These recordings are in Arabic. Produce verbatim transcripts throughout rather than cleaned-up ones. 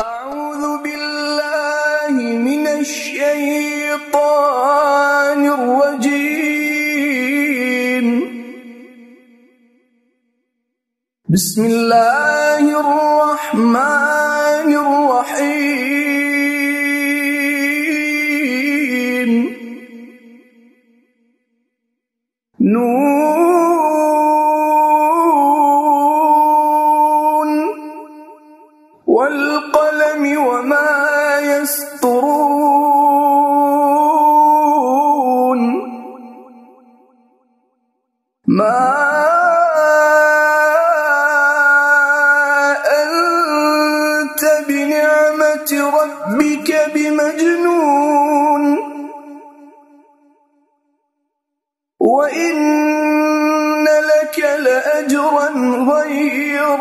أعوذ بالله من الشيطان الرجيم. بسم الله الرحمن الرحيم. نون والقلم وما يسطرون. ما أنت بنعمة ربك بمجنون وإن لك لأجرا غير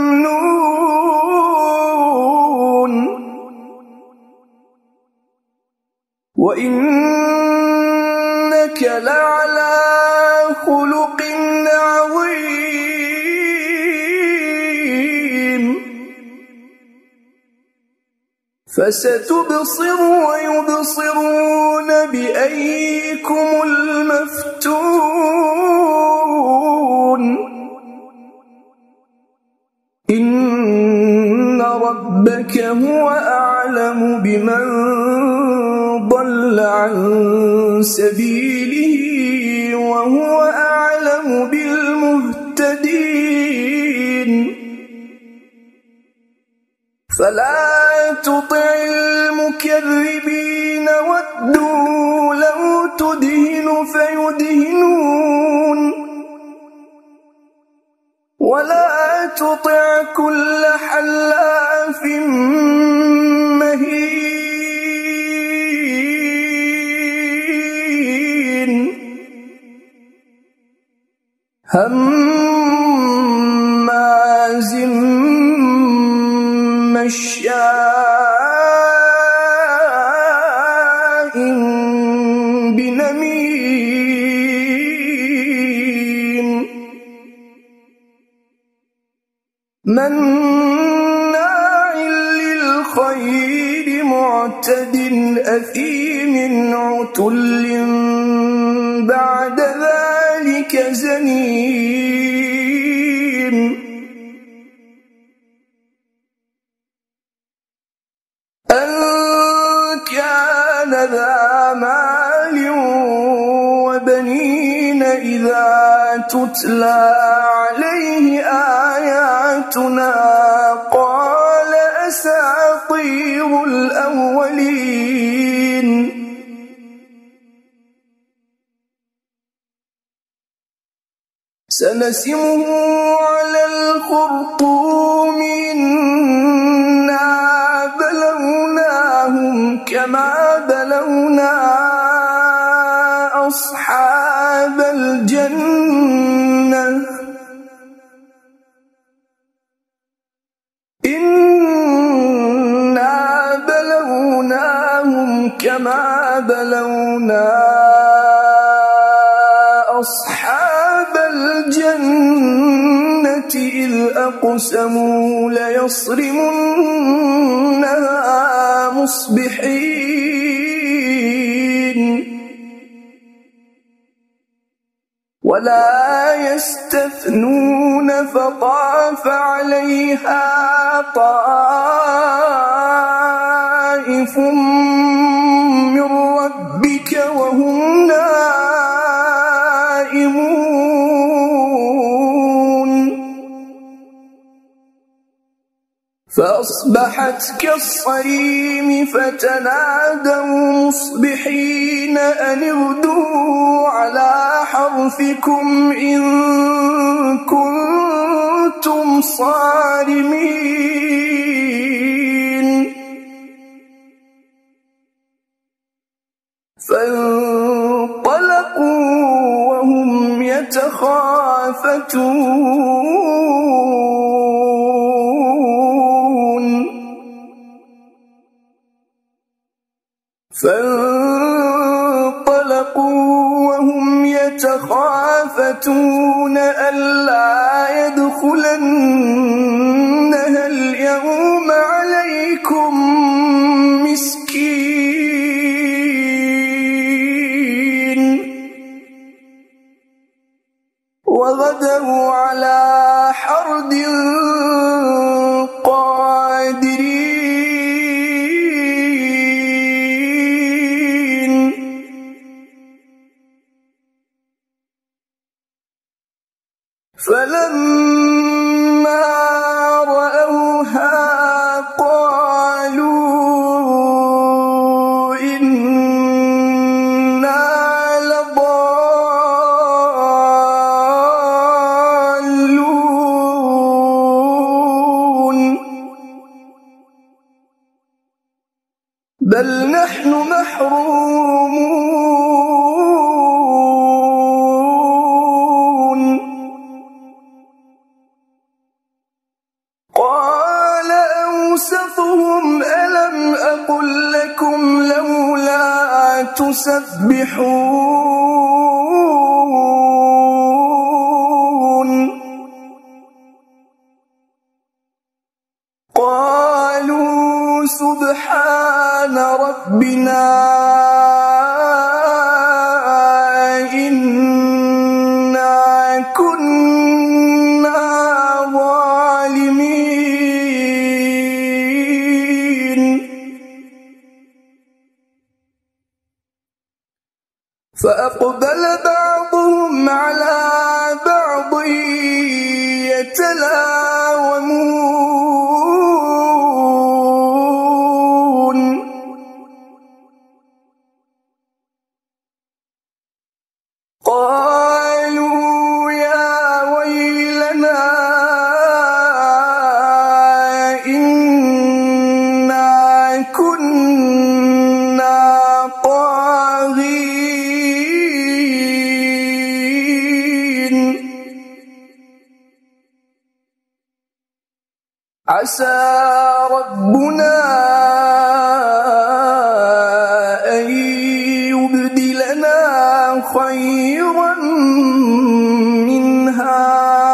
ممنون وإنك لعلى خلق عظيم. فستبصر ويبصرون بأيكم المفتون. إن ربك هو أعلم بمن ضل عن سبيله وهو أعلم بالمهتدين. فلا تطع المكذبين ودوا لو تدهن فيدهنون ولا تطع كل حلاف مهين هماز مشاء بنميم مناع للخير معتد أثيم عتل بعد ذلك زنيم. أن كان ذا مال وبنين إذا تتلى عليه آياتنا قال أساطير الأولين. سنسمه على الخرطوم إنا بلوناهم كما بلونا أصحاب الجنة إنا بلوناهم كما بلونا أصحاب الجنة إذ أقسموا ليصرمنها مصبحين ولا يستثنون فطاف عليها طائف من ربك وهم نائمون فأصبحت كالصريم فتنادوا مصبحين أن اغدوا على حرثكم إن كنتم صارمين. فانطلقوا وهم يتخافتون فانطلقوا وهم يتخافتون ألا يدخلنها اليوم عليهم عليكم مسكين وغدوا على حرد قادرين فلما رأوها قالوا إنا لضالون بل نحن محرومون قال أوسطهم ألم أقل لكم لولا تسبحون قالوا سبحان ربنا إنا كنا ظالمين فأقبل بعضهم على بعض يتلاومون قالوا يا ويلنا إنا كنا طاغين عسى ربنا أن يبدلنا خيرا منها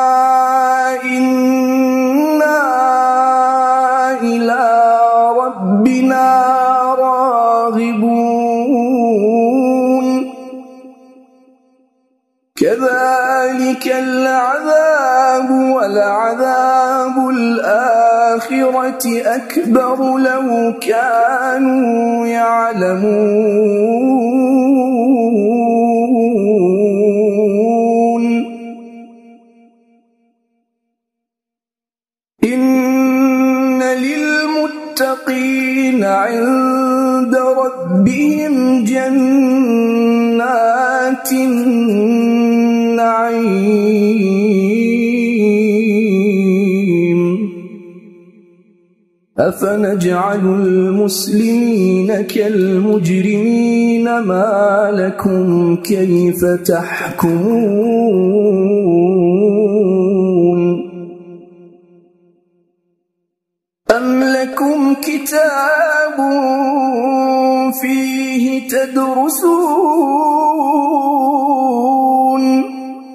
إنا إلى ربنا راغبون كذلك العذاب ولعذاب الآخرة أكبر لو كانوا يعلمون إن للمتقين عند ربهم جنات النعيم أفنجعل المسلمين كالمجرمين ما لكم كيف تحكمون أم لكم كتاب فيه تدرسون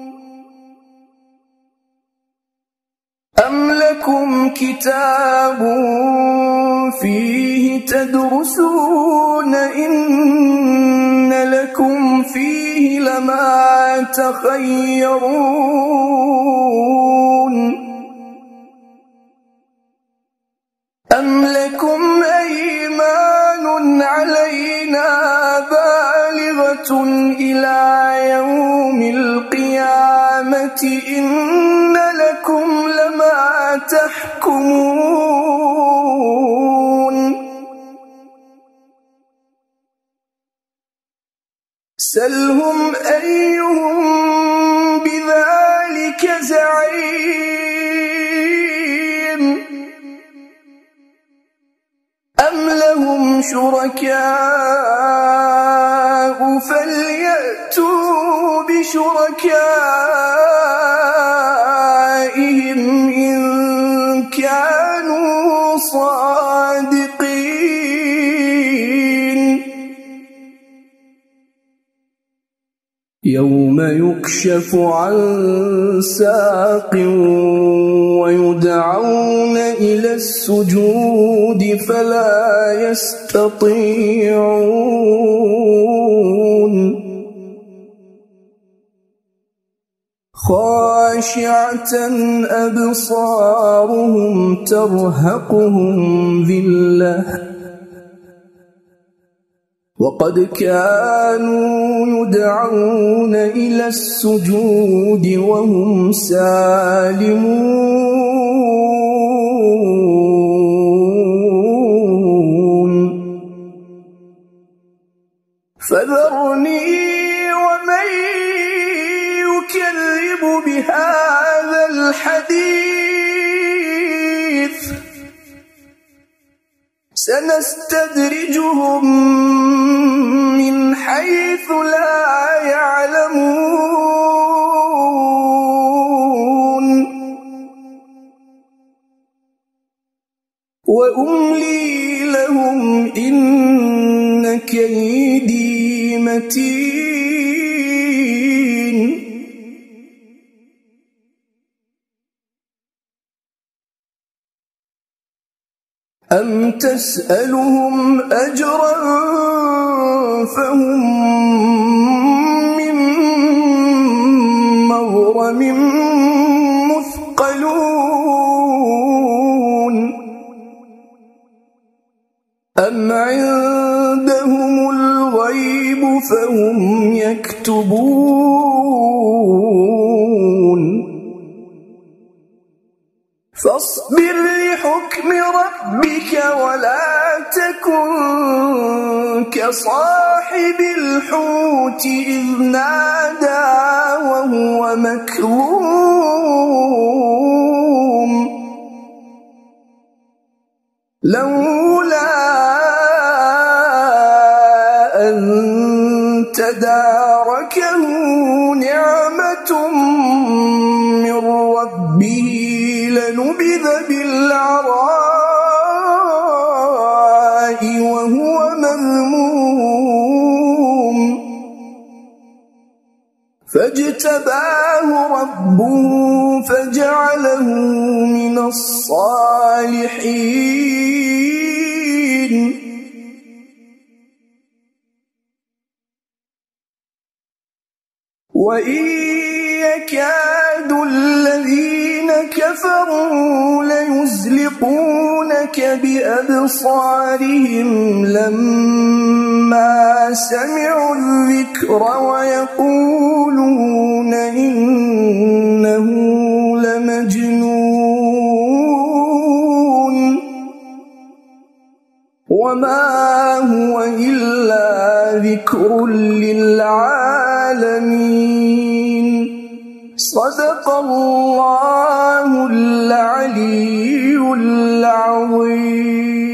أم لكم كتاب فيه تدرسون إن لكم فيه لما تخيرون أم لكم أيمان علينا بالغة إلى يوم القيامة إن لكم لما تحكمون سلهم أيهم بذلك زعيم أم لهم شركاء فليأتوا بشركائهم إن كانوا صادقين يوم يكشف عن ساق ويدعون إلى السجود فلا يستطيعون خاشعة أبصارهم ترهقهم ذلة وقد كانوا يدعون إلى السجود وهم سالمون فذرني ومن يكذب بهذا الحديث سنستدرجهم من حيث لا يعلمون وأملي لهم إن كيدي متين أم تسألهم أجرا فهم من مغرم مثقلون أم عندهم الغيب فهم يكتبون فاصبر لحكم ربك ولا تكن كصاحب الحوت إذ نادى وهو مكظوم لولا أن تداركه نعمة من ربه لنبذ بالعراء وهو مذموم فاجتباه ربه فجعله من الصالحين وإن يكاد الذين كفروا ليزلقونك بأبصارهم لما سمعوا الذكر ويقولون إنه لمجنون وما هو إلا ذكر للعالمين صدق الله العلي العظيم.